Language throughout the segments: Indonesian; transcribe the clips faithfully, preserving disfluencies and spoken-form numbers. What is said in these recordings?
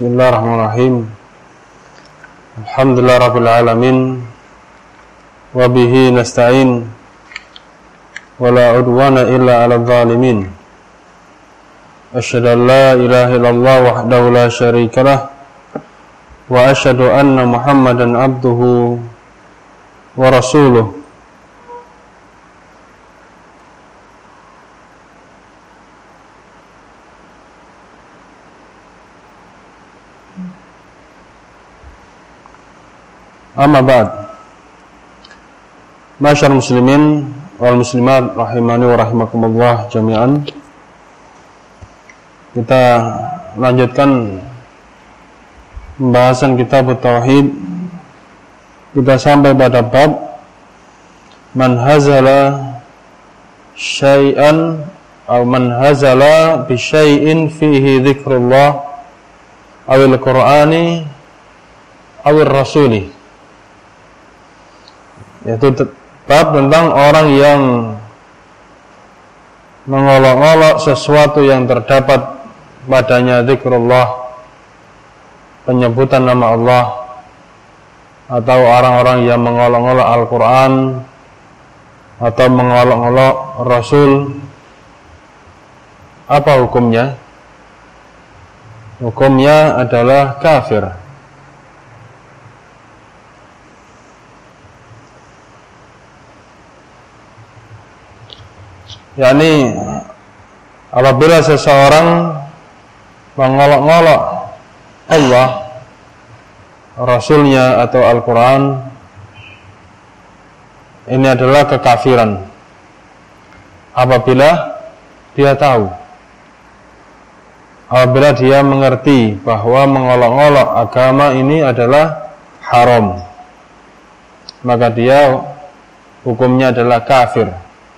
Bismillahirrahmanirrahim. Alhamdulillah rabbil alamin. Wa bihi nasta'in. Wa la udwana illa 'alal zalimin. Asyhadu an la ilaha illallah wahdahu la syarikalah wa asyhadu anna Muhammadan abduhu wa rasuluh. Amma ba'd. Masyarakat muslimin wal muslimat rahimani wa rahimakumullah jami'an. Kita lanjutkan pembahasan kitab tauhid. Kita sampai pada bab man hazala syai'an atau man hazala bi syai'in fihi dzikrullah awil qur'ani awil rasuli. Yaitu bab tentang orang yang mengolok-olok sesuatu yang terdapat padanya zikrullah, penyebutan nama Allah, atau orang-orang yang mengolok-olok Al-Quran atau mengolok-olok Rasul. Apa hukumnya? Hukumnya adalah kafir. yakni apabila seseorang mengolok-olok Allah, Rasulnya atau Al-Quran, ini adalah kekafiran apabila dia tahu, apabila dia mengerti bahwa mengolok-olok agama ini adalah haram, maka dia hukumnya adalah kafir.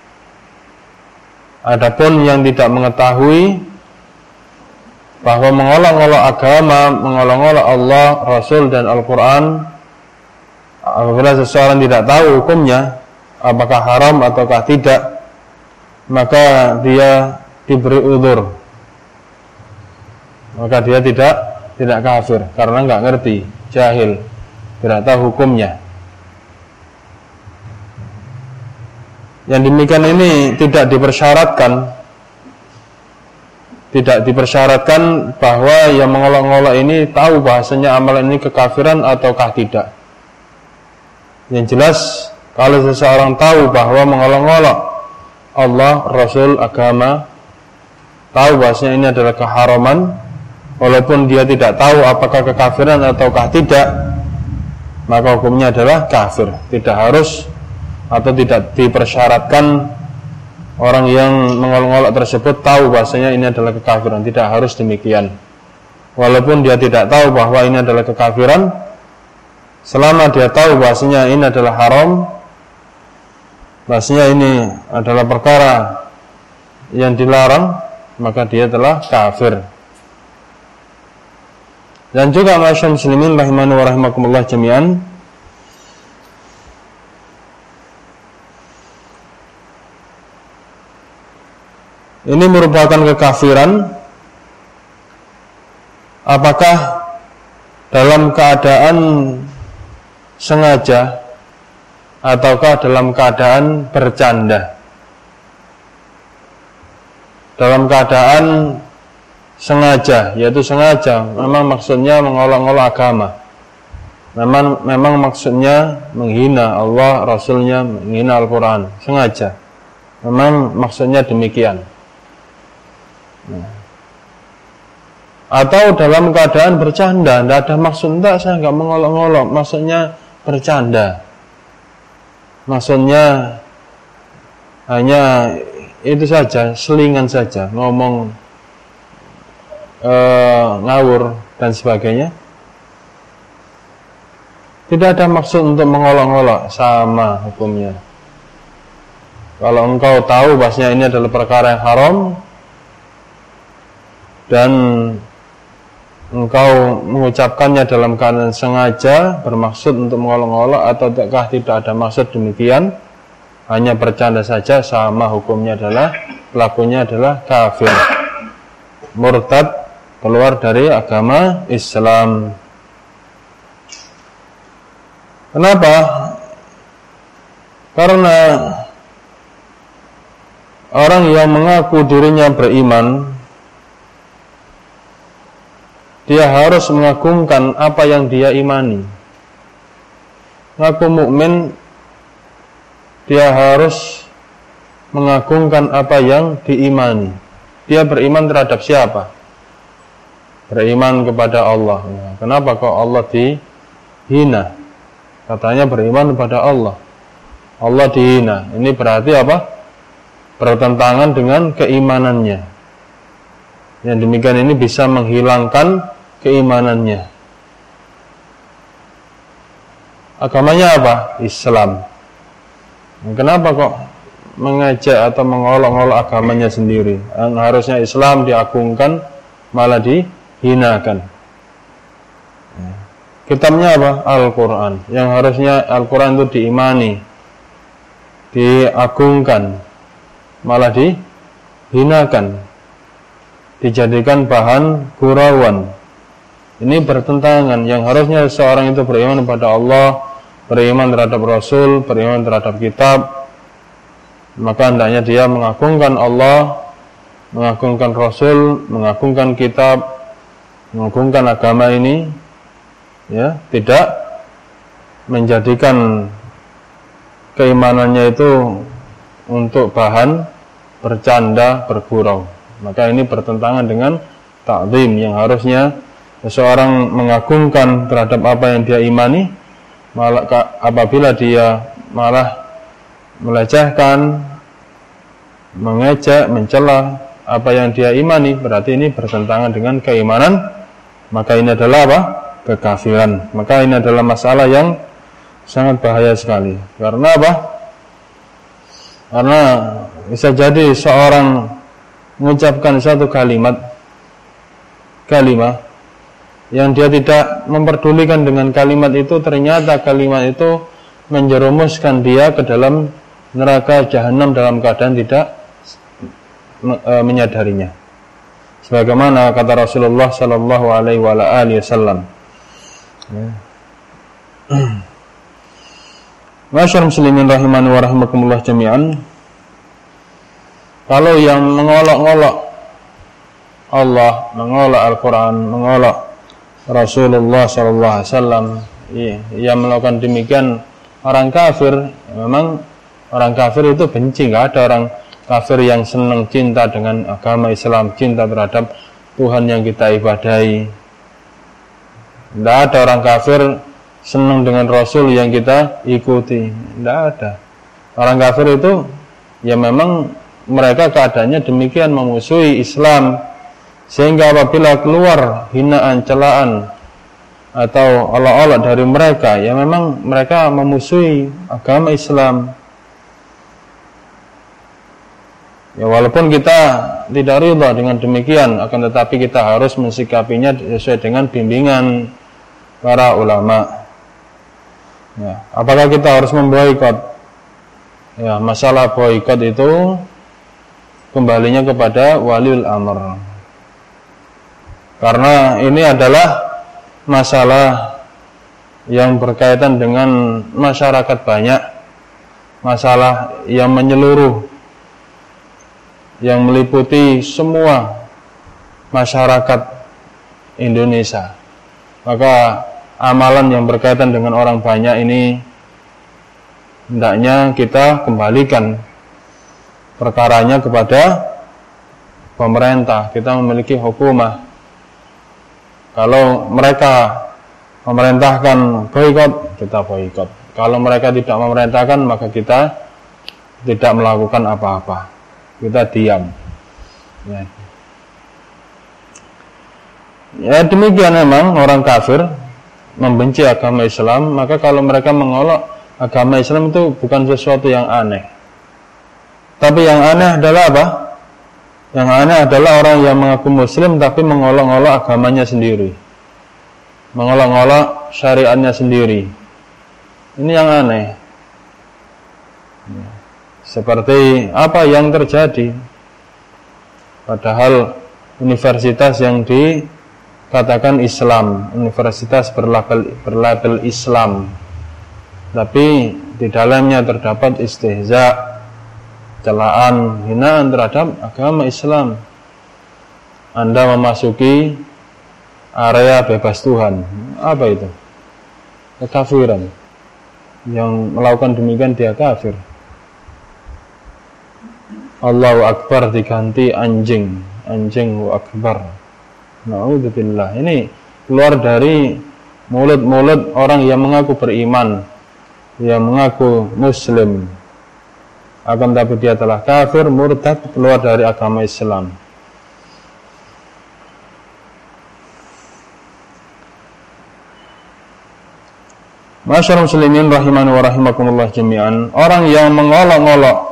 Adapun yang tidak mengetahui bahwa mengolok-olok agama, mengolok-olok Allah, Rasul dan Al-Quran, apabila seseorang tidak tahu hukumnya apakah haram ataukah tidak, maka dia diberi udzur, maka dia tidak tidak kafir karena nggak ngerti, jahil, tidak tahu hukumnya. Yang demikian ini tidak dipersyaratkan, tidak dipersyaratkan bahwa yang mengolok-olok ini tahu bahasanya amalan ini kekafiran ataukah tidak. Yang jelas, kalau seseorang tahu bahwa mengolok-olok Allah, Rasul, agama, tahu bahasanya ini adalah keharaman, walaupun dia tidak tahu apakah kekafiran ataukah tidak, maka hukumnya adalah kafir. Tidak harus atau tidak dipersyaratkan orang yang mengolok-olok tersebut tahu bahasanya ini adalah kekafiran. Tidak harus demikian. Walaupun dia tidak tahu bahwa ini adalah kekafiran, selama dia tahu bahasanya ini adalah haram, bahasanya ini adalah perkara yang dilarang, maka dia telah kafir. Dan juga masyaallah muslimin rahimani wa rahimakumullah jami'an, ini merupakan kekafiran apakah dalam keadaan sengaja ataukah dalam keadaan bercanda. Dalam keadaan sengaja, yaitu sengaja, memang maksudnya mengolok-olok agama, memang, memang maksudnya menghina Allah, Rasulnya, menghina Al-Quran, sengaja, memang maksudnya demikian. Nah. Atau dalam keadaan bercanda, tidak ada maksud, enggak, saya enggak mengolok-olok, maksudnya bercanda, maksudnya hanya itu saja, selingan saja, ngomong ee, ngawur dan sebagainya. Tidak ada maksud untuk mengolok-olok, sama hukumnya. Kalau engkau tahu bahasanya ini adalah perkara yang haram dan engkau mengucapkannya dalam keadaan sengaja, bermaksud untuk mengolok-olok, atau tidak ada maksud demikian, hanya bercanda saja, sama hukumnya adalah, pelakunya adalah kafir, murtad, keluar dari agama Islam. Kenapa? Karena orang yang mengaku dirinya beriman, dia harus mengagungkan apa yang dia imani. Mengaku mukmin, dia harus mengagungkan apa yang diimani. Dia beriman terhadap siapa? Beriman kepada Allah. Kenapa kok Allah dihina? Katanya beriman kepada Allah, Allah dihina. Ini berarti apa? Bertentangan dengan keimanannya. Yang demikian ini bisa menghilangkan keimanannya. Agamanya apa? Islam. Kenapa kok mengejek atau mengolok-olok agamanya sendiri? Yang harusnya Islam diagungkan malah dihinakan. Kitabnya apa? Al-Quran. Yang harusnya Al-Quran itu diimani, diagungkan, malah dihinakan, dijadikan bahan gurauan. Ini bertentangan. Yang harusnya seorang itu beriman kepada Allah, beriman terhadap Rasul, beriman terhadap kitab, maka hendaknya dia mengagungkan Allah, mengagungkan Rasul, mengagungkan kitab, mengagungkan agama ini, ya, tidak menjadikan keimanannya itu untuk bahan bercanda, bergurau. Maka ini bertentangan dengan ta'zim. Yang harusnya seseorang mengagungkan terhadap apa yang dia imani, malah apabila dia malah melecehkan, mengejek, mencela apa yang dia imani, berarti ini bertentangan dengan keimanan. Maka ini adalah apa? Kekafiran. Maka ini adalah masalah yang sangat bahaya sekali. Karena apa? Karena bisa jadi seorang mengucapkan satu kalimat kalimat yang dia tidak memperdulikan dengan kalimat itu, ternyata kalimat itu menjerumuskan dia ke dalam neraka jahanam dalam keadaan tidak e, menyadarinya. Sebagaimana kata Rasulullah sallallahu alaihi wasallam. Masyarakat muslimin rahimani wa rahimakumullah jami'an, kalau yang mengolok-olok Allah, mengolok Al-Quran, mengolok Rasulullah sallallahu alaihi wasallam, yang melakukan demikian orang kafir, memang orang kafir itu benci. Nggak ada orang kafir yang senang, cinta dengan agama Islam, cinta terhadap Tuhan yang kita ibadahi. Tidak ada orang kafir senang dengan Rasul yang kita ikuti. Tidak ada. Orang kafir itu ya memang mereka keadaannya demikian, memusuhi Islam, sehingga apabila keluar hinaan, celaan atau olok-olok dari mereka, ya memang mereka memusuhi agama Islam. Ya walaupun kita tidak ridha dengan demikian, akan tetapi kita harus mensikapinya sesuai dengan bimbingan para ulama. Ya, apakah kita harus memboikot? Ya, masalah boikot itu kembalinya kepada waliul amr. Karena ini adalah masalah yang berkaitan dengan masyarakat banyak, masalah yang menyeluruh, yang meliputi semua masyarakat Indonesia. Maka amalan yang berkaitan dengan orang banyak ini hendaknya kita kembalikan perkaranya kepada pemerintah. Kita memiliki hukumah. Kalau mereka memerintahkan boikot, kita boikot. Kalau mereka tidak memerintahkan, maka kita tidak melakukan apa-apa. Kita diam. Ya. Ya demikian memang orang kafir membenci agama Islam, maka kalau mereka mengolok agama Islam itu bukan sesuatu yang aneh. Tapi yang aneh adalah apa? Yang aneh adalah orang yang mengaku Muslim tapi mengolok-olok agamanya sendiri, mengolok-olok syariatnya sendiri. Ini yang aneh. Seperti apa yang terjadi? Padahal universitas yang di katakan Islam, universitas berlabel, berlabel Islam, tapi di dalamnya terdapat istihza, celaan, hinaan terhadap agama Islam, Anda memasuki area bebas Tuhan. Apa itu? Kekafiran. Yang melakukan demikian dia kafir. Allahu Akbar diganti anjing, anjing akbar. Na'udzubillah. Ini keluar dari mulut-mulut orang yang mengaku beriman, yang mengaku muslim, akan tapi dia telah kafir, murtad, keluar dari agama Islam. Masyaallah muslimin rahimani wa rahimakumullah jami'an, orang yang mengolok-olok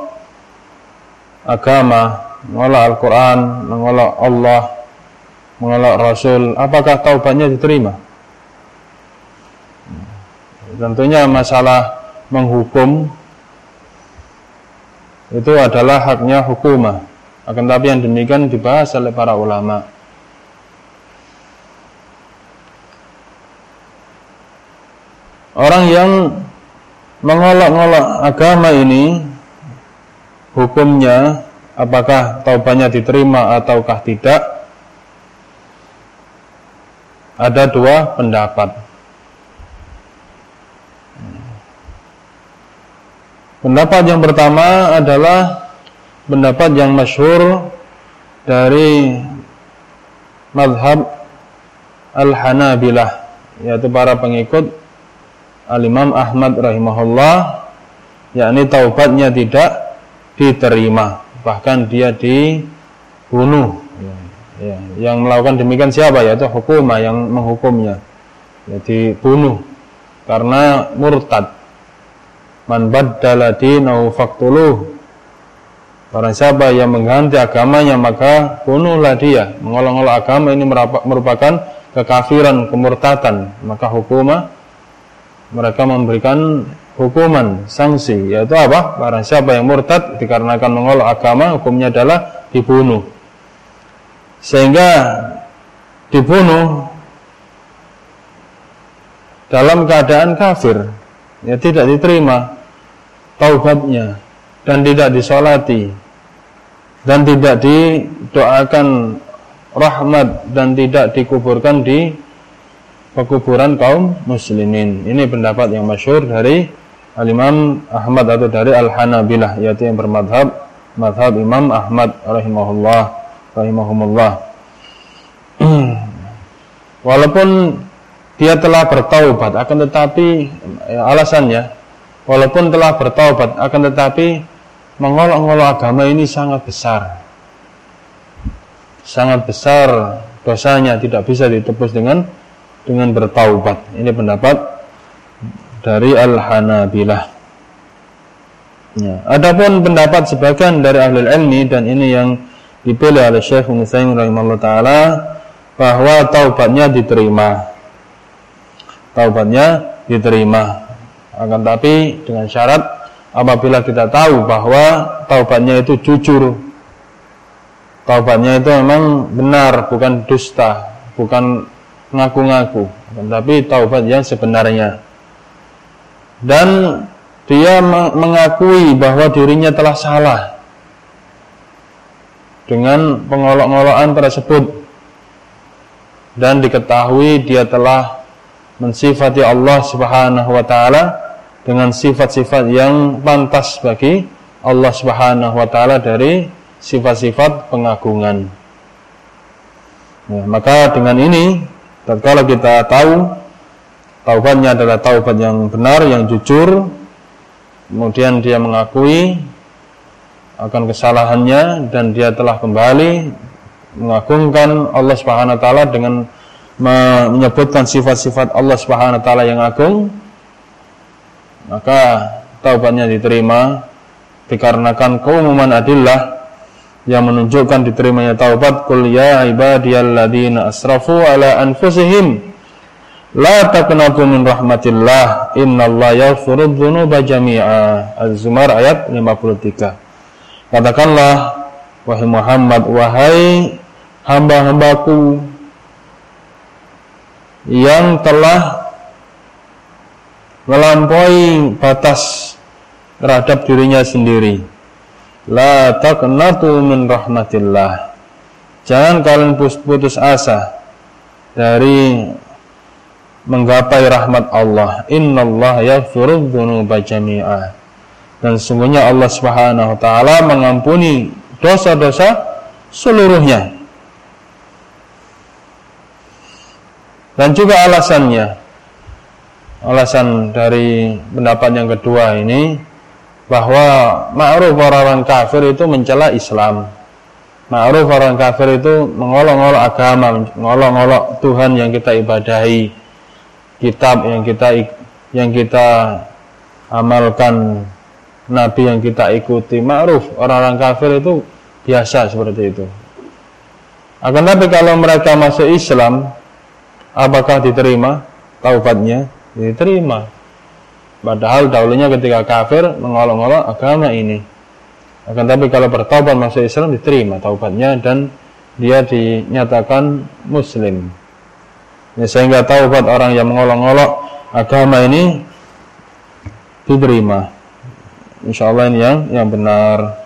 agama, mengolok Al-Quran, mengolok Allah, mengolok Rasul, apakah taubatnya diterima? Tentunya masalah menghukum itu adalah haknya hukumah, akan tapi yang demikian dibahas oleh para ulama. Orang yang mengolok-olok agama ini, hukumnya apakah taubatnya diterima ataukah tidak? Ada dua pendapat. Pendapat yang pertama adalah pendapat yang masyhur dari mazhab Al-Hanabilah, yaitu para pengikut Al-Imam Ahmad rahimahullah, yakni taubatnya tidak diterima, bahkan dia dibunuh. Ya, yang melakukan demikian siapa? Yaitu hukumah yang menghukumnya, ya, dibunuh karena murtad. Man baddala dinahu faqtuluh. Barang siapa yang mengganti agamanya maka bunuhlah dia. Mengolok-olok agama ini merupakan kekafiran, kemurtadan, maka hukumah mereka memberikan hukuman, sanksi, yaitu apa? Barang siapa yang murtad dikarenakan mengolok agama, hukumnya adalah dibunuh. Sehingga dibunuh dalam keadaan kafir, ya, tidak diterima taubatnya dan tidak disolati dan tidak didoakan rahmat dan tidak dikuburkan di pekuburan kaum muslimin. Ini pendapat yang masyhur dari Al-Imam Ahmad atau dari Al-Hanabilah, yaitu yang bermadhab madhab Imam Ahmad rahimahullah rahimahumullah. Walaupun dia telah bertaubat, akan tetapi ya, alasannya walaupun telah bertaubat, akan tetapi mengolok-olok agama ini sangat besar, sangat besar dosanya, tidak bisa ditebus dengan dengan bertaubat. Ini pendapat dari Al-Hanabilah. Ya. Adapun pendapat sebagian dari ahli ilmi, dan ini yang dipilih oleh Syekh Ibnu Utsaimin rahimahullah taala, bahwa taubatnya diterima. Taubatnya diterima. Akan tapi dengan syarat apabila kita tahu bahwa taubatnya itu jujur. Taubatnya itu memang benar, bukan dusta, bukan ngaku-ngaku, tapi taubat yang sebenarnya. Dan dia mengakui bahwa dirinya telah salah dengan pengolok-ngolokan tersebut, dan diketahui dia telah mensifati Allah Subhanahu wa taala dengan sifat-sifat yang pantas bagi Allah Subhanahu wa taala dari sifat-sifat pengagungan. Ya, maka dengan ini tatkala kita tahu taubatnya adalah taubat yang benar, yang jujur, kemudian dia mengakui akan kesalahannya dan dia telah kembali mengagungkan Allah Subhanahu wa taala dengan menyebutkan sifat-sifat Allah Subhanahu wa taala yang agung, maka taubatnya diterima dikarenakan keumuman adillah yang menunjukkan diterimanya taubat. Qul ya ibadiyalladzina asrafu ala anfusihim la taqnatu min rahmatillah innallaha yaghfiru dzunuba jami'a. Az-Zumar ayat lima puluh tiga. Katakanlah wahai Muhammad, wahai hamba-hambaku yang telah melampaui batas terhadap dirinya sendiri. La taqnatu min rahmatillah. Jangan kalian putus asa dari menggapai rahmat Allah. Innallaha yaghfiru dzunuba jami'a. Dan sungguhnya Allah Subhanahu wa taala mengampuni dosa-dosa seluruhnya. Dan juga alasannya, alasan dari pendapat yang kedua ini, bahwa ma'ruf orang kafir itu mencela Islam. Ma'ruf orang kafir itu mengolok-olok agama, mengolok-olok Tuhan yang kita ibadahi, kitab yang kita yang kita amalkan, nabi yang kita ikuti. Ma'ruf orang-orang kafir itu biasa seperti itu. Akan tapi kalau mereka masuk Islam, apakah diterima taubatnya? Diterima. Padahal dahulunya ketika kafir mengolok-olok agama ini. Akan tapi kalau bertaubat masuk Islam, diterima taubatnya dan dia dinyatakan muslim. Ya, sehingga taubat orang yang mengolok-olok agama ini diterima. Insyaallah ini yang yang benar.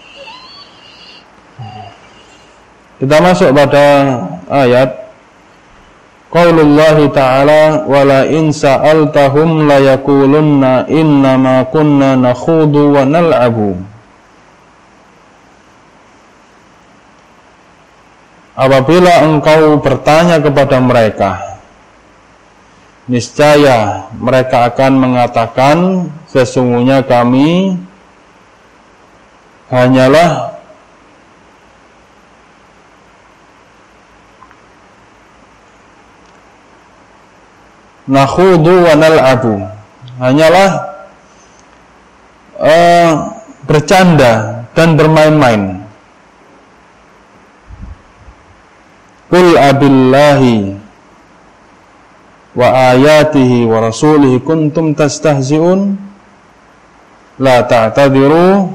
Kita masuk pada ayat Qaulullahi ta'ala wala in sa'altahum la yakulunna innama kunna nakhudu wa nal'abu. Apabila engkau bertanya kepada mereka, niscaya mereka akan mengatakan sesungguhnya kami hanyalah nakhudu wa nal'abu, hanyalah uh, bercanda dan bermain-main. Qul abillahi wa ayatihi wa rasulihi kuntum tastahzi'un la ta'tadiru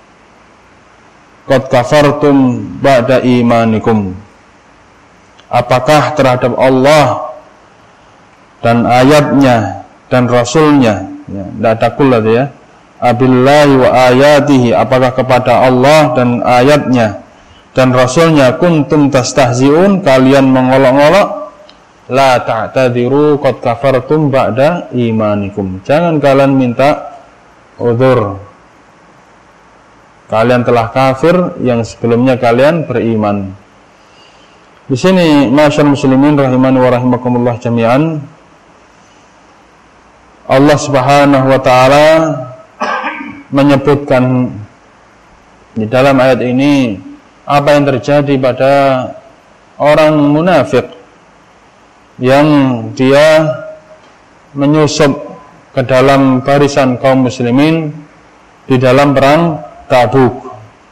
qad kafartum ba'da imanikum. Apakah terhadap Allah dan ayatnya dan rasulnya, ya, tidak ada kul ya, abillahi wa ayatihi, apakah kepada Allah dan ayatnya dan rasulnya kuntum tastahzi'un, kalian mengolok-olok, la ta'tadiru qad kafartum ba'da imanikum, jangan kalian minta udzur, kalian telah kafir yang sebelumnya kalian beriman. Di sini masyaallah muslimin rahimani wa rahimakumullah jami'an, Allah Subhanahu wa taala menyebutkan di dalam ayat ini apa yang terjadi pada orang munafik yang dia menyusup ke dalam barisan kaum muslimin di dalam perang Tabuk.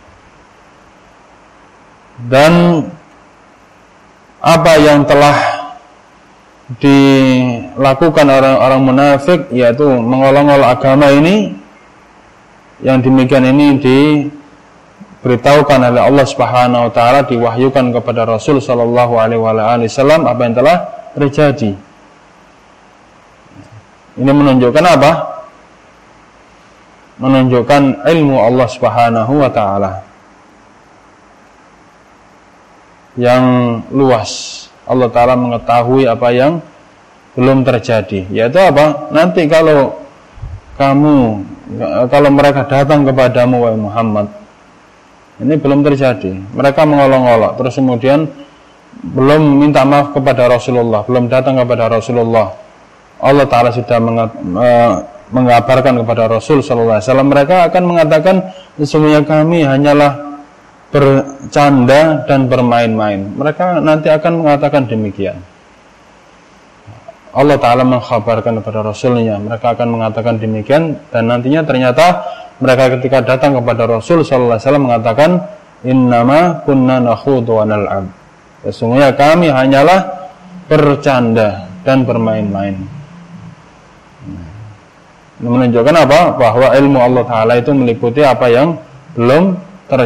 Dan apa yang telah dilakukan orang-orang munafik, yaitu mengolok-olok agama ini, yang demikian ini diberitahukan oleh Allah Subhanahu wa taala, diwahyukan kepada Rasul sallallahu alaihi wasallam apa yang telah terjadi. Ini menunjukkan apa? Menunjukkan ilmu Allah Subhanahu wa taala yang luas. Allah Ta'ala mengetahui apa yang belum terjadi. Yaitu apa? Nanti kalau kamu, kalau mereka datang kepadamu wahai Muhammad, ini belum terjadi, mereka mengolok-olok, terus kemudian belum minta maaf kepada Rasulullah, belum datang kepada Rasulullah, Allah Ta'ala sudah mengabarkan kepada Rasul sallallahu alaihi wasallam, mereka akan mengatakan sesungguhnya kami hanyalah bercanda dan bermain-main. Mereka nanti akan mengatakan demikian. Allah Ta'ala mengkhabarkan kepada Rasulnya, mereka akan mengatakan demikian, dan nantinya ternyata mereka ketika datang kepada Rasul sallallahu alaihi wasallam mengatakan innama kunna nakhudu wa nal'ab, sesungguhnya kami hanyalah bercanda dan bermain-main. Ini menunjukkan apa? Bahwa ilmu Allah Ta'ala itu meliputi apa yang belum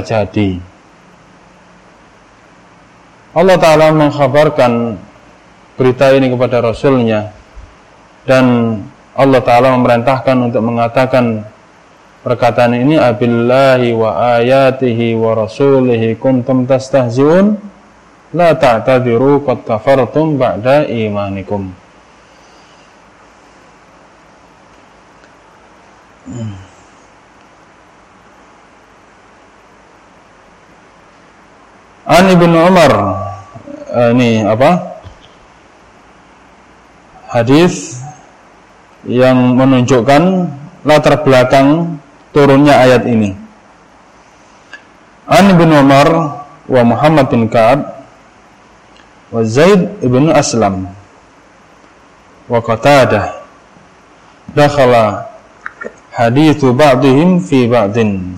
terjadi. Allah Ta'ala mengkhabarkan berita ini kepada Rasulnya, dan Allah Ta'ala memerintahkan untuk mengatakan perkataan ini, abillahi wa ayatihi wa rasulihi kuntum tastahzi'un la ta'tadiru qad kafartum ba'da imanikum. An Ibnu Umar, ini apa? Hadis yang menunjukkan latar belakang turunnya ayat ini. An Ibnu Umar wa Muhammad bin Ka'ab wa Zaid ibn Aslam wa Qatadah dakhala hadithu ba'dihim fi ba'din.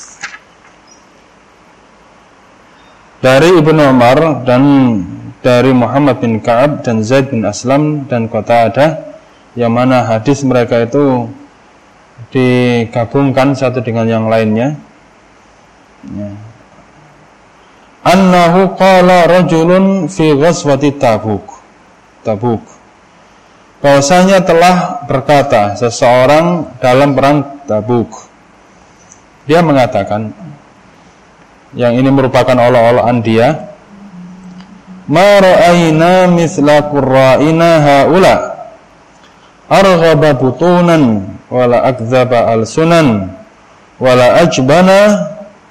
Dari Ibnu Umar dan dari Muhammad bin Ka'ab dan Zaid bin Aslam dan Qatadah, yang mana hadis mereka itu digabungkan satu dengan yang lainnya, ya. Annahu qala rajulun fi ghazwati Tabuk. Tabuk. Bahwasanya telah berkata seseorang dalam perang Tabuk. Dia mengatakan, yang ini merupakan olah-olahan dia, ma ra'ayna mithla qurra'ina haula arghaba butunan wala akdzaba alsunan wala ajbana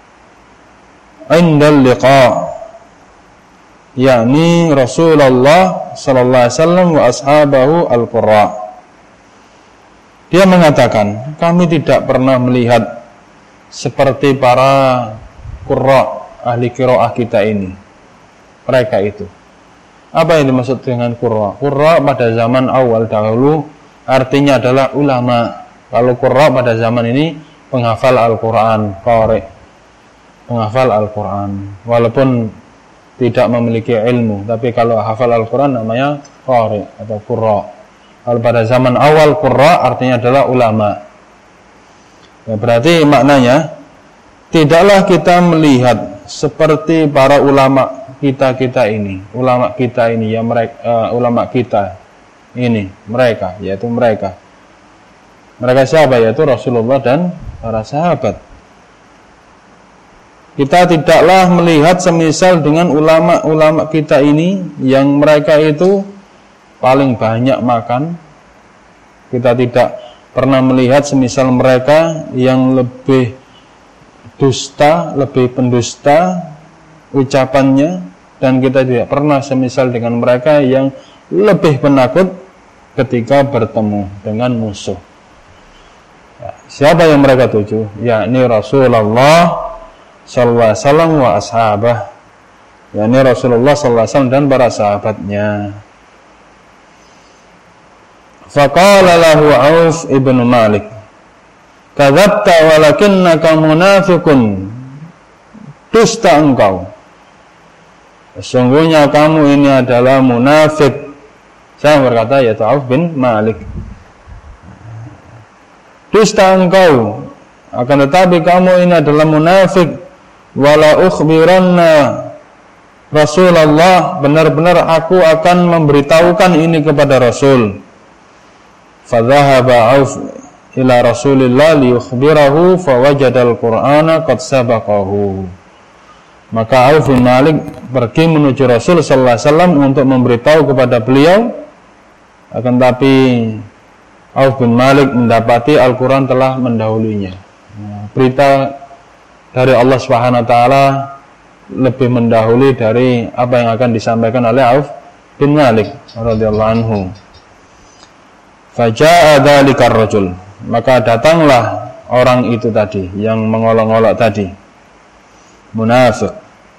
indal liqa, yakni Rasulullah sallallahu alaihi wasallam wa ashabahu al-qurra. Dia mengatakan, kami tidak pernah melihat seperti para qurra, ahli qiraah kita ini, mereka itu. Apa yang dimaksud dengan qurra? Qurra pada zaman awal dahulu artinya adalah ulama. Kalau qurra pada zaman ini penghafal Al-Qur'an, qari, penghafal Al-Quran, walaupun tidak memiliki ilmu, tapi kalau hafal Al-Quran namanya qari atau qurra. Kalau pada zaman awal qurra artinya adalah ulama. Ya, berarti maknanya tidaklah kita melihat seperti para ulama kita-kita ini, ulama kita ini ya mereka, uh, ulama kita ini, mereka, yaitu mereka. Mereka siapa? Yaitu Rasulullah dan para sahabat. Kita tidaklah melihat semisal dengan ulama-ulama kita ini yang mereka itu paling banyak makan. Kita tidak pernah melihat semisal mereka yang lebih dusta, lebih pendusta ucapannya, dan kita tidak pernah semisal dengan mereka yang lebih penakut ketika bertemu dengan musuh. Ya, siapa yang mereka tuju? Yakni Rasulullah sallallahu alaihi wasallam wa ashabah, yakni Rasulullah sallallahu alaihi wasallam dan para sahabatnya. Faqala lahu Auf ibn Malik, kadzabta walakinnaka munafiqun, dusta engkau, sesungguhnya kamu ini adalah munafik. Saya berkata, yaitu Auf bin Malik, dusta engkau, akan tetapi kamu ini adalah munafik. Wala ukhbiranna Rasulullah, benar-benar aku akan memberitahukan ini kepada Rasul. Fadhahaba Auf ila Rasulillah liyukhbirahu fawajadal Qur'ana qad sabaqahu. Maka Auf bin Malik pergi menuju Rasul sallallahu alaihi wasallam untuk memberitahu kepada beliau, akan tapi Auf bin Malik mendapati Al-Quran telah mendahulunya. Berita dari Allah Subhanahu wa taala lebih mendahului dari apa yang akan disampaikan oleh Auf bin Malik radhiyallahu anhu. Faja'a dzalikar rajul, maka datanglah orang itu tadi yang mengolok-olok tadi, munafik.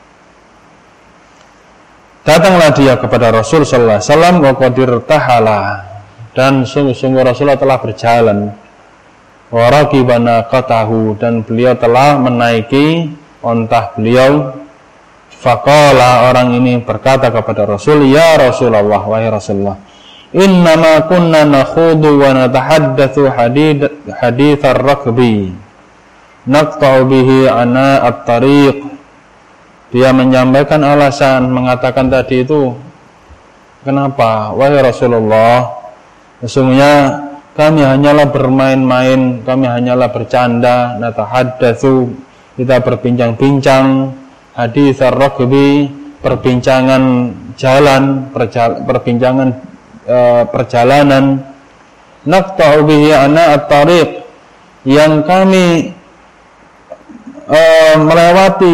Datanglah dia kepada Rasul sallallahu alaihi wasallam wa qadir tahala, dan sungguh-sungguh Rasulullah telah berjalan, wa raqibana qatahu, dan beliau telah menaiki ontah beliau. Faqala, orang ini berkata kepada Rasul, ya Rasulullah, wahai Rasulullah, innama kunna nakhudu wa natahaddatsu hadits ar-rakbi naqta'u bihi ana at-tariq. Dia menyampaikan alasan, mengatakan tadi itu Kenapa? Wahai Rasulullah, sesungguhnya kami hanyalah bermain-main, kami hanyalah bercanda, natahaddatsu, kita berbincang-bincang, hadits ar-rakbi, perbincangan jalan, perjal- perbincangan e, perjalanan, naqta'u bihi ana at-tariq, yang kami e, melewati,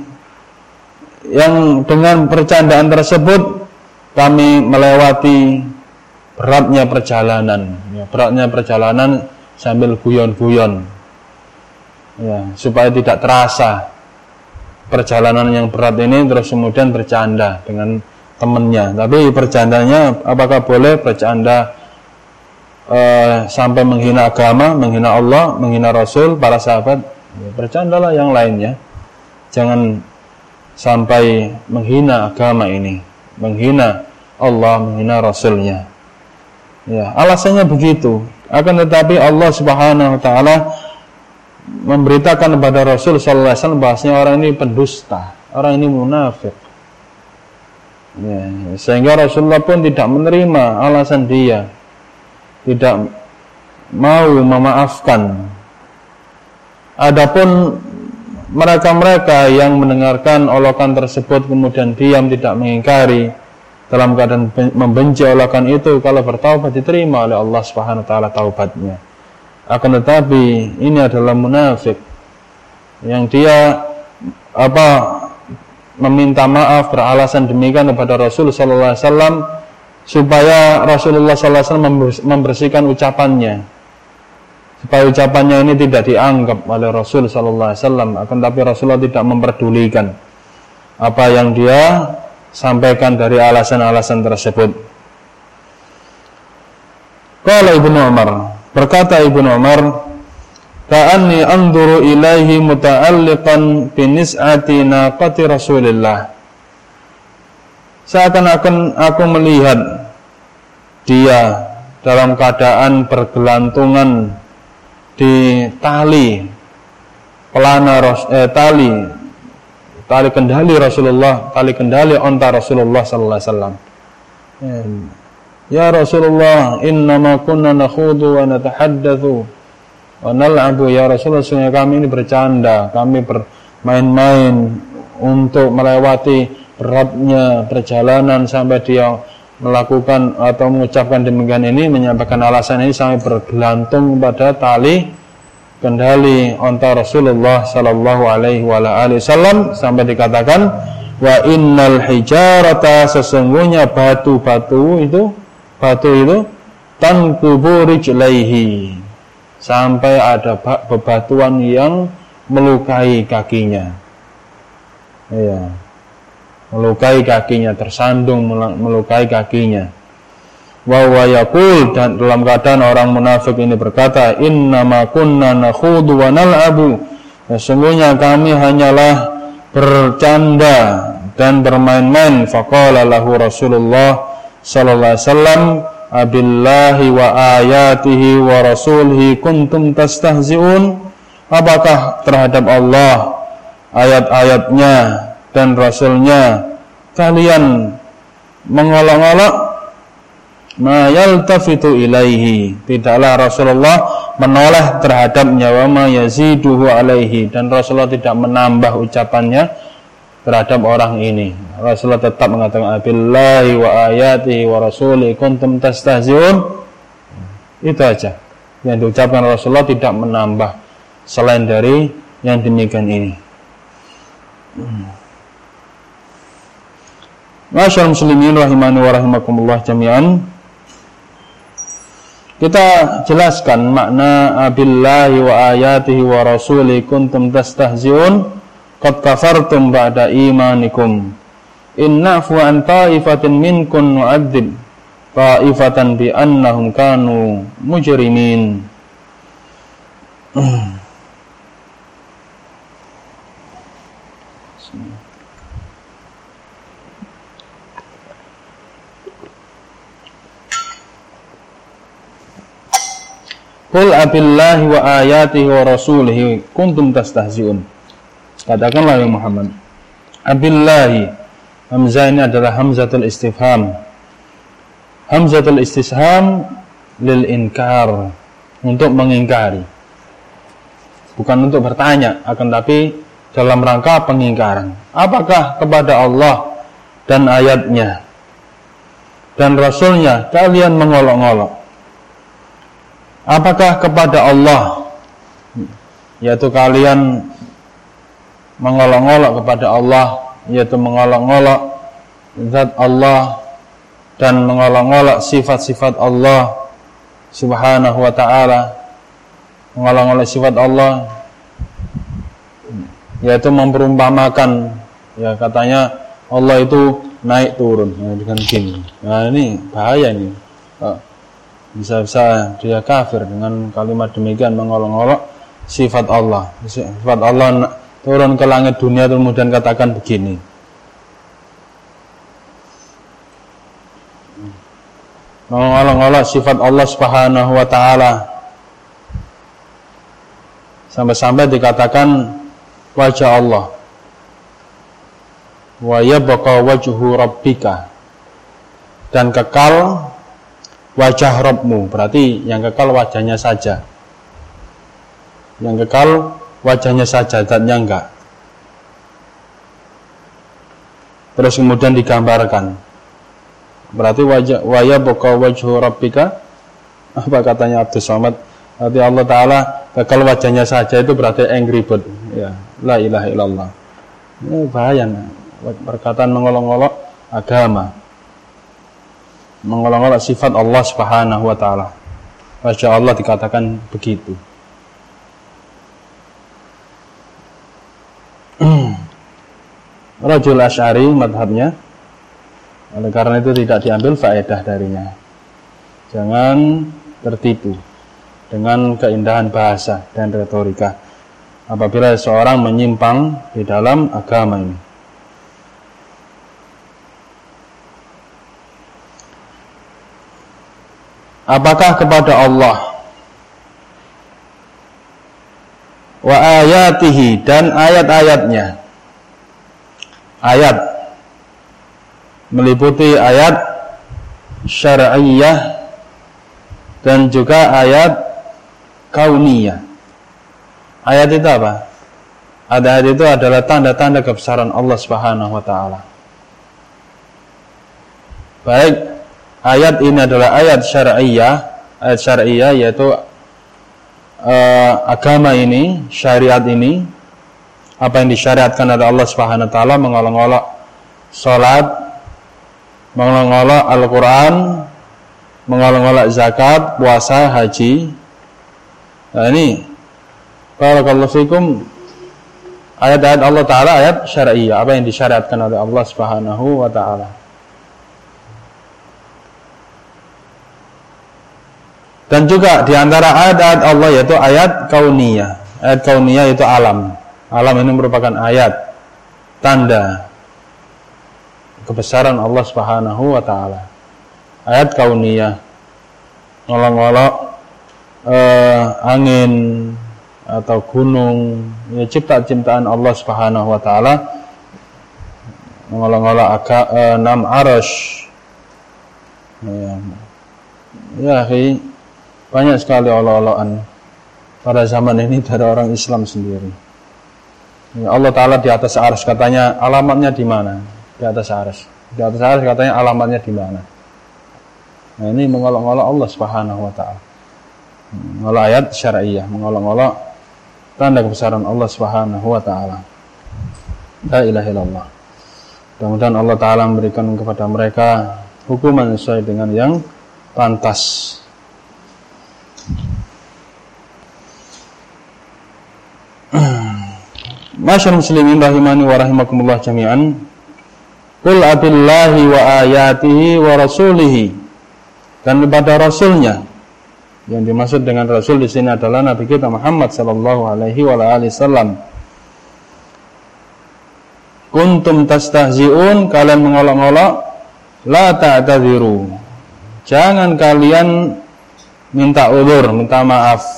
yang dengan percandaan tersebut kami melewati beratnya perjalanan, ya, beratnya perjalanan sambil guyon-guyon, ya, supaya tidak terasa perjalanan yang berat ini, terus kemudian bercanda dengan temannya. Tapi bercandanya apakah boleh bercanda eh, sampai menghina agama, menghina Allah, menghina Rasul, para sahabat? Ya, bercandalah yang lainnya, jangan sampai menghina agama ini, menghina Allah, menghina Rasulnya. Ya, alasannya begitu. Akan tetapi Allah Subhanahu wa taala memberitakan kepada Rasul sallallahu alaihi wasallam bahwasanya orang ini pendusta, orang ini munafik. Ya, sehingga Rasulullah pun tidak menerima alasan dia, tidak mau memaafkan. Adapun mereka-mereka yang mendengarkan olokan tersebut kemudian diam, tidak mengingkari, dalam keadaan membenci olokan itu, kalau bertaubat diterima oleh Allah Subhanahu wa taala taubatnya. Akan tetapi ini adalah munafik yang dia apa meminta maaf, beralasan demikian kepada Rasul sallallahu alaihi wasallam supaya Rasulullah sallallahu alaihi wasallam membersihkan ucapannya, supaya ucapannya ini tidak dianggap oleh Rasul sallallahu alaihi wasallam. Akan tetapi Rasulullah tidak memperdulikan apa yang dia sampaikan dari alasan-alasan tersebut. Qala Ibnu Umar, berkata Ibnu Umar, ka'anni anzuru ilaihi muta'alliqan bi nis'ati naqati Rasulillah. Seakan-akan aku melihat dia dalam keadaan bergelantungan di tali pelana eh, tali tali kendali Rasulullah, tali kendali onta Rasulullah sallallahu alaihi wasallam. Ya Rasulullah, innama kunna nakhudu wa natahaddatsu wa nal'abu. Ya Rasulullah, sesungguhnya kami ini bercanda, kami bermain-main untuk melewati beratnya perjalanan sampai dia melakukan atau mengucapkan demikian ini, menyampaikan alasan ini sampai bergelantung pada tali kendali onta Rasulullah sallallahu alaihi wasallam, sampai dikatakan wa innal hijarata, sesungguhnya batu-batu itu batu itu tanqubu rijlaihi, sampai ada bebatuan yang melukai kakinya. Iya. Melukai kakinya, tersandung melukai kakinya. Wa wa yaqul, dan dalam keadaan orang munafik ini berkata, innama kunna nakhudu wa nal'abu, sesungguhnya kami hanyalah bercanda dan bermain-main. Faqala lahu Rasulullah sallallahu alaihi wasallam, abillahi wa ayatihi wa rasulihi kuntum tastahzi'un. Apakah terhadap Allah, ayat-ayatnya dan Rasulnya kalian mengolok-olok? Ma yaltafitu ilaihi, tidaklah Rasulullah menoleh terhadapnya, wa ma yaziduhu alaihi, dan Rasulullah tidak menambah ucapannya terhadap orang ini. Rasulullah tetap mengatakan abillahi wa ayatihi wa rasulihi kuntum tastahzi'un. Itu aja yang diucapkan Rasulullah, tidak menambah selain dari yang demikian ini. Masyaallah muslimin rahimani wa rahimakumullah jami'an. Kita jelaskan makna abillahi wa ayatihi wa rasulihi kuntum tastahzi'un qad kafartum ba'da imanikum inna'fu an ta'ifatin minkum nu'adzib ta'ifatan bi annahum kanu mujrimin. Qul abillahi wa ayatihi wa rasulihi kuntum tastahzi'un. Katakanlah ya Muhammad, abillahi, hamzah ini adalah hamzatul istifham, Hamzatul istifham lil inkar, untuk mengingkari. Bukan untuk bertanya, akan tapi dalam rangka pengingkaran. Apakah kepada Allah dan ayatnya dan Rasulnya kalian mengolok-olok? Apakah kepada Allah, yaitu kalian mengolok-olok kepada Allah, yaitu mengolok-olok zat Allah dan mengolok-olok sifat-sifat Allah subhanahu wa ta'ala, mengolok-olok sifat Allah, yaitu memperumpamakan, ya katanya Allah itu naik turun, ya, dengan gini. Nah ini bahaya ini. Oh, bisa-bisa dia kafir dengan kalimat demikian, mengolok-olok sifat Allah. Sifat Allah turun ke langit dunia kemudian katakan begini. Mengolok-olok sifat Allah subhanahu wa ta'ala, sampai-sampai dikatakan wajah Allah, wa yabqa wajhu rabbika, dan kekal wajah Rabbmu. Berarti yang kekal wajahnya saja, yang kekal wajahnya saja, zatnya enggak. Terus kemudian digambarkan, berarti wajah wa yabqa wajhu rabbika, apa katanya Abdul Somad, berarti Allah Ta'ala kekal wajahnya saja, itu berarti angry bird, ya, la ilaha illallah. Ini bahaya, perkataan mengolok-olok agama, mengolok-olok sifat Allah subhanahu wa ta'ala. Masya Allah dikatakan begitu. Rajul Asy'ari madhabnya, oleh karena itu tidak diambil faedah darinya. Jangan tertipu dengan keindahan bahasa dan retorika apabila seorang menyimpang di dalam agama ini. Apakah kepada Allah wa ayatihi, dan ayat-ayatnya. Ayat meliputi ayat syar'iyyah dan juga ayat kauniyah. Ayat itu apa? Ayat itu adalah tanda-tanda kebesaran Allah Subhanahu wa taala. Baik, ayat ini adalah ayat syar'iyyah, ayat syar'iyyah yaitu uh, agama ini, syariat ini, apa yang disyariatkan oleh Allah Subhanahu wa taala, mengolok-olok salat, mengolok-olok Al-Qur'an, mengolok-olok zakat, puasa, haji. Nah ini barakallahu fikum, ayat-ayat Allah taala, ayat syar'iyyah, apa yang disyariatkan oleh Allah Subhanahu wa taala. Dan juga di antara ayat-ayat Allah yaitu ayat kauniyah. Ayat kauniyah itu alam. Alam ini merupakan ayat, tanda kebesaran Allah Subhanahu wa taala. Ayat kauniyah, ngolok-ngolok eh, angin atau gunung, ya, ciptaan-ciptaan Allah Subhanahu wa taala, ngolok-ngolok eh, enam arasy. Ya, ya banyak sekali olok-olokan pada zaman ini dari orang Islam sendiri. Ya, Allah Ta'ala di atas arsy, katanya alamatnya di mana? Di atas arsy. Di atas arsy katanya alamatnya di mana? Nah ini mengolok-olok Allah Subhanahu wa taala. Mengolok ayat syar'iyyah, mengolok-olok tanda kebesaran Allah Subhanahu wa taala. La ilaha illallah. Mudah-mudahan Allah Ta'ala memberikan kepada mereka hukuman sesuai dengan yang pantas. Masyaallah muslimin rahimani wa rahimakumullah jami'an. Qul abillahi wa ayatihi wa rasulihi, dan kepada rasulnya. Yang dimaksud dengan rasul di sini adalah Nabi kita Muhammad sallallahu alaihi wa alihi wasallam. Kuntum tastahzi'un, kalian mengolok-olok, la ta'tadziru, jangan kalian minta uzur, minta maaf.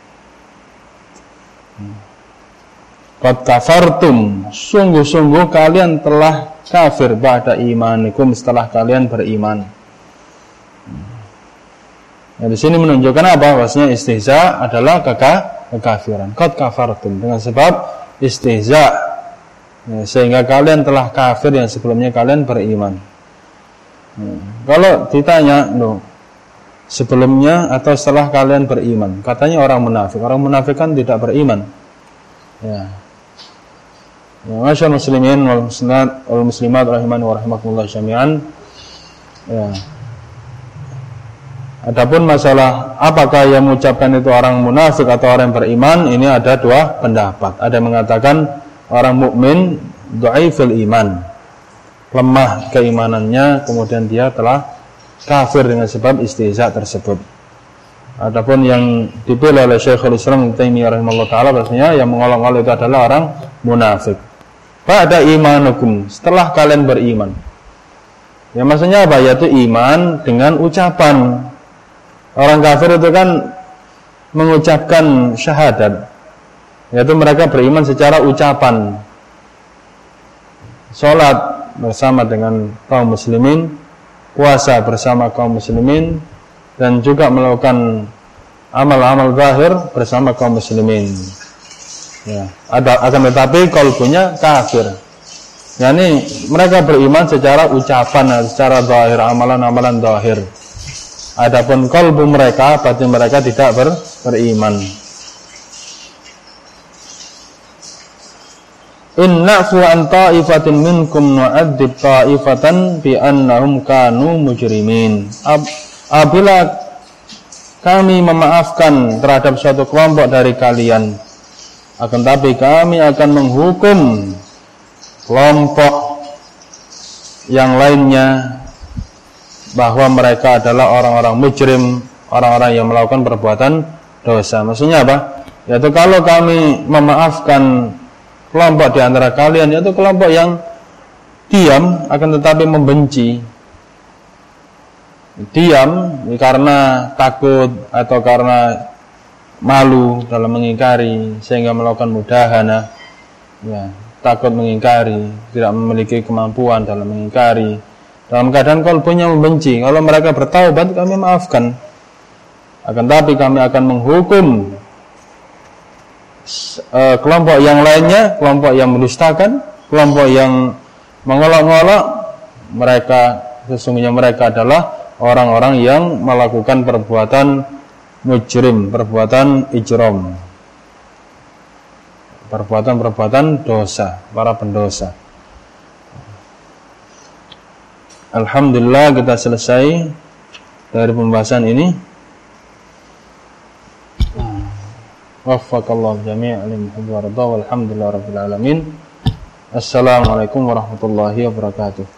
Qad kafartum, sungguh-sungguh kalian telah kafir ba'da imanikum, setelah kalian beriman. Nah, di sini menunjukkan apa? Bahwasanya istihza adalah keka, kekafiran. Qad kafartum, dengan sebab istihza, ya, sehingga kalian telah kafir yang sebelumnya kalian beriman. Ya, kalau ditanya, loh, sebelumnya atau setelah kalian beriman, katanya orang munafik. Orang munafik kan tidak beriman. Ya. Ya, masyaallah muslimin wal muslimat wal muslimat rahimani wa rahimakumullah jami'an. Ya. Adapun masalah apakah yang mengucapkan itu orang munafik atau orang yang beriman, ini ada dua pendapat. Ada yang mengatakan orang mukmin dhaiful iman, lemah keimanannya, kemudian dia telah kafir dengan sebab istihza tersebut. Adapun yang dipilih oleh Syekhul Islam Ibnu Taimiyah rahimahullah taala, bahwasanya yang mengolok-olok itu adalah orang munafik. Pada imanukum, setelah kalian beriman. Ya, maksudnya apa? Yaitu iman dengan ucapan. Orang kafir itu kan mengucapkan syahadat, yaitu mereka beriman secara ucapan. Salat bersama dengan kaum muslimin, puasa bersama kaum muslimin, dan juga melakukan amal-amal zahir bersama kaum muslimin. Ya, ada akan tetapi kalbunya kafir. Yani mereka beriman secara ucapan, secara zahir, amalan-amalan zahir. Adapun kalbu mereka, batin mereka tidak ber, beriman. Inna fu an ta'ifatin minkum nu'adzib ta'ifatan bi annahum kanu mujrimin. Ab, apabila kami memaafkan terhadap suatu kelompok dari kalian, akan tapi kami akan menghukum kelompok yang lainnya bahwa mereka adalah orang-orang mujrim, orang-orang yang melakukan perbuatan dosa. Maksudnya apa? Yaitu kalau kami memaafkan kelompok di antara kalian, yaitu kelompok yang diam akan tetapi membenci, diam karena takut atau karena malu dalam mengingkari sehingga melakukan mudahana, ya, takut mengingkari, tidak memiliki kemampuan dalam mengingkari, dalam keadaan kalbunya membenci. Kalau mereka bertaubat, kami maafkan. Akan tapi kami akan menghukum uh, kelompok yang lainnya, kelompok yang mendustakan, kelompok yang mengolok-olok. Mereka, sesungguhnya mereka adalah orang-orang yang melakukan perbuatan mujrim, perbuatan ijram, perbuatan-perbuatan dosa, para pendosa. Alhamdulillah kita selesai dari pembahasan ini. Waffaqallahu jami'an lil-haqq wa radha walhamdulillahi rabbil alamin. Assalamualaikum warahmatullahi wabarakatuh.